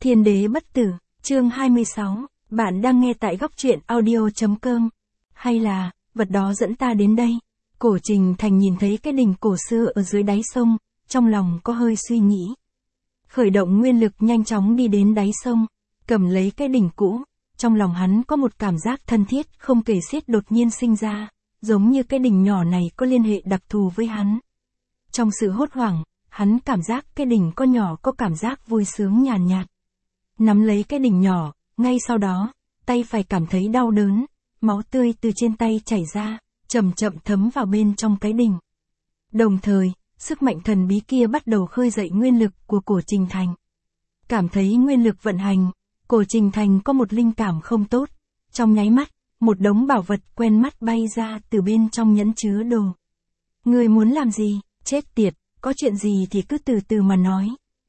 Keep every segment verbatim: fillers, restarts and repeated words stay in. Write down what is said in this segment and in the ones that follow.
Thiên đế bất tử, chương hai mươi sáu, bạn đang nghe tại góc truyện audio.com. Hay là, vật đó dẫn ta đến đây. Cổ Trình Thành nhìn thấy cái đỉnh cổ xưa ở dưới đáy sông, trong lòng có hơi suy nghĩ. Khởi động nguyên lực nhanh chóng đi đến đáy sông, cầm lấy cái đỉnh cũ, trong lòng hắn có một cảm giác thân thiết không kể xiết đột nhiên sinh ra, giống như cái đỉnh nhỏ này có liên hệ đặc thù với hắn. Trong sự hốt hoảng, hắn cảm giác cái đỉnh có nhỏ có cảm giác vui sướng nhàn nhạt, nhạt. Nắm lấy cái đỉnh nhỏ, ngay sau đó, tay phải cảm thấy đau đớn, máu tươi từ trên tay chảy ra, chậm chậm thấm vào bên trong cái đỉnh. Đồng thời, sức mạnh thần bí kia bắt đầu khơi dậy nguyên lực của Cổ Trình Thành. Cảm thấy nguyên lực vận hành, Cổ Trình Thành có một linh cảm không tốt. Trong nháy mắt, một đống bảo vật quen mắt bay ra từ bên trong nhẫn chứa đồ. Người muốn làm gì? Chết tiệt, có chuyện gì thì cứ từ từ mà nói.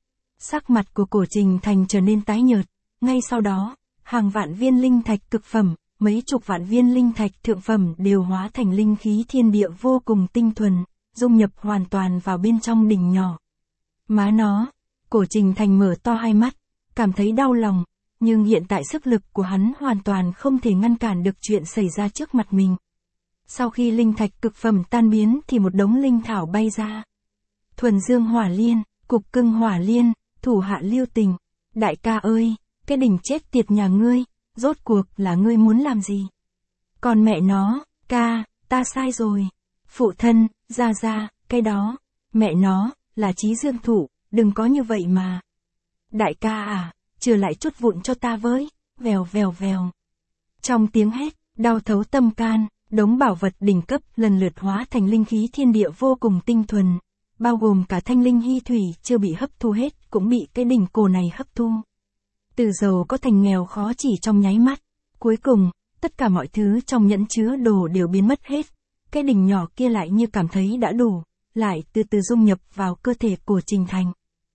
Sắc mặt của Cổ Trình Thành trở nên tái nhợt, ngay sau đó, hàng vạn viên linh thạch cực phẩm, mấy chục vạn viên linh thạch thượng phẩm đều hóa thành linh khí thiên địa vô cùng tinh thuần, dung nhập hoàn toàn vào bên trong đỉnh nhỏ. Má nó, Cổ Trình Thành mở to hai mắt, cảm thấy đau lòng, nhưng hiện tại sức lực của hắn hoàn toàn không thể ngăn cản được chuyện xảy ra trước mặt mình. Sau khi linh thạch cực phẩm tan biến thì một đống linh thảo bay ra. Thuần Dương Hỏa Liên, Cục Cưng Hỏa Liên, Thủ Hạ Lưu Tình. Đại ca ơi, cái đỉnh chết tiệt nhà ngươi, rốt cuộc là ngươi muốn làm gì? Còn mẹ nó, ca, ta sai rồi. Phụ thân, ra ra, cái đó, mẹ nó, là Chí Dương Thụ, đừng có như vậy mà. Đại ca à, trừ lại chút vụn cho ta với, vèo vèo vèo. Trong tiếng hét, đau thấu tâm can, đống bảo vật đỉnh cấp lần lượt hóa thành linh khí thiên địa vô cùng tinh thuần, bao gồm cả thanh linh hy thủy chưa bị hấp thu hết cũng bị cái đỉnh cổ này hấp thu. Từ giàu có thành nghèo khó chỉ trong nháy mắt, cuối cùng, tất cả mọi thứ trong nhẫn chứa đồ đều biến mất hết, cái đỉnh nhỏ kia lại như cảm thấy đã đủ, lại từ từ dung nhập vào cơ thể của Trình Thành.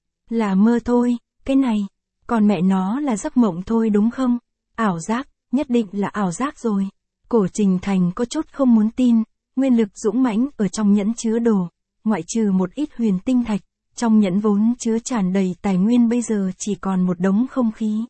Là mơ thôi, cái này, còn mẹ nó là giấc mộng thôi đúng không? Ảo giác, nhất định là ảo giác rồi. Cổ Trình Thành có chút không muốn tin, nguyên lực dũng mãnh ở trong nhẫn chứa đồ, ngoại trừ một ít huyền tinh thạch, trong nhẫn vốn chứa tràn đầy tài nguyên bây giờ chỉ còn một đống không khí.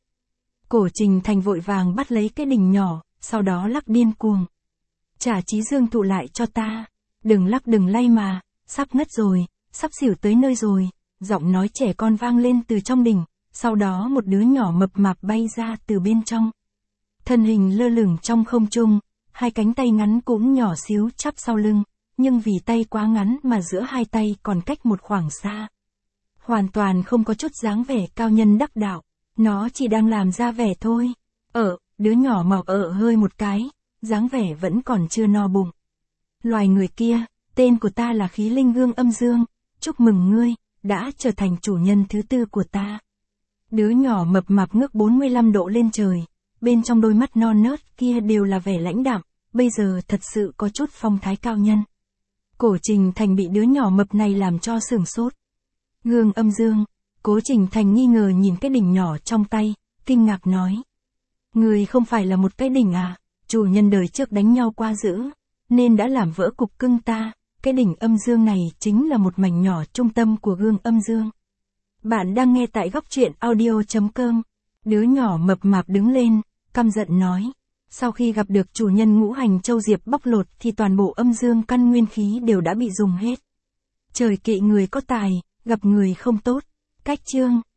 Cổ Trình Thành vội vàng bắt lấy cái đỉnh nhỏ, sau đó lắc điên cuồng. Trả Chí Dương Thụ lại cho ta, đừng lắc đừng lay mà, sắp ngất rồi, sắp xỉu tới nơi rồi, giọng nói trẻ con vang lên từ trong đỉnh, sau đó một đứa nhỏ mập mạp bay ra từ bên trong. Thân hình lơ lửng trong không trung, hai cánh tay ngắn cũng nhỏ xíu chắp sau lưng, nhưng vì tay quá ngắn mà giữa hai tay còn cách một khoảng xa. Hoàn toàn không có chút dáng vẻ cao nhân đắc đạo, nó chỉ đang làm ra vẻ thôi. Ở, đứa nhỏ mọc ở hơi một cái, dáng vẻ vẫn còn chưa no bụng. Loài người kia, tên của ta là Khí Linh Gương Âm Dương, chúc mừng ngươi, đã trở thành chủ nhân thứ tư của ta. Đứa nhỏ mập mạp ngước bốn mươi lăm độ lên trời, bên trong đôi mắt non nớt kia đều là vẻ lãnh đạm, bây giờ thật sự có chút phong thái cao nhân. Cổ Trình Thành bị đứa nhỏ mập này làm cho sửng sốt. Gương Âm Dương, Cố Trình Thành nghi ngờ nhìn cái đỉnh nhỏ trong tay, kinh ngạc nói. Người không phải là một cái đỉnh à, chủ nhân đời trước đánh nhau qua dữ, nên đã làm vỡ cục cưng ta, cái đỉnh âm dương này chính là một mảnh nhỏ trung tâm của gương âm dương. Bạn đang nghe tại góc truyện audio.com. Đứa nhỏ mập mạp đứng lên, căm giận nói. Sau khi gặp được chủ nhân ngũ hành châu diệp bóc lột thì toàn bộ âm dương căn nguyên khí đều đã bị dùng hết. Trời kỵ người có tài, gặp người không tốt. Cách chương.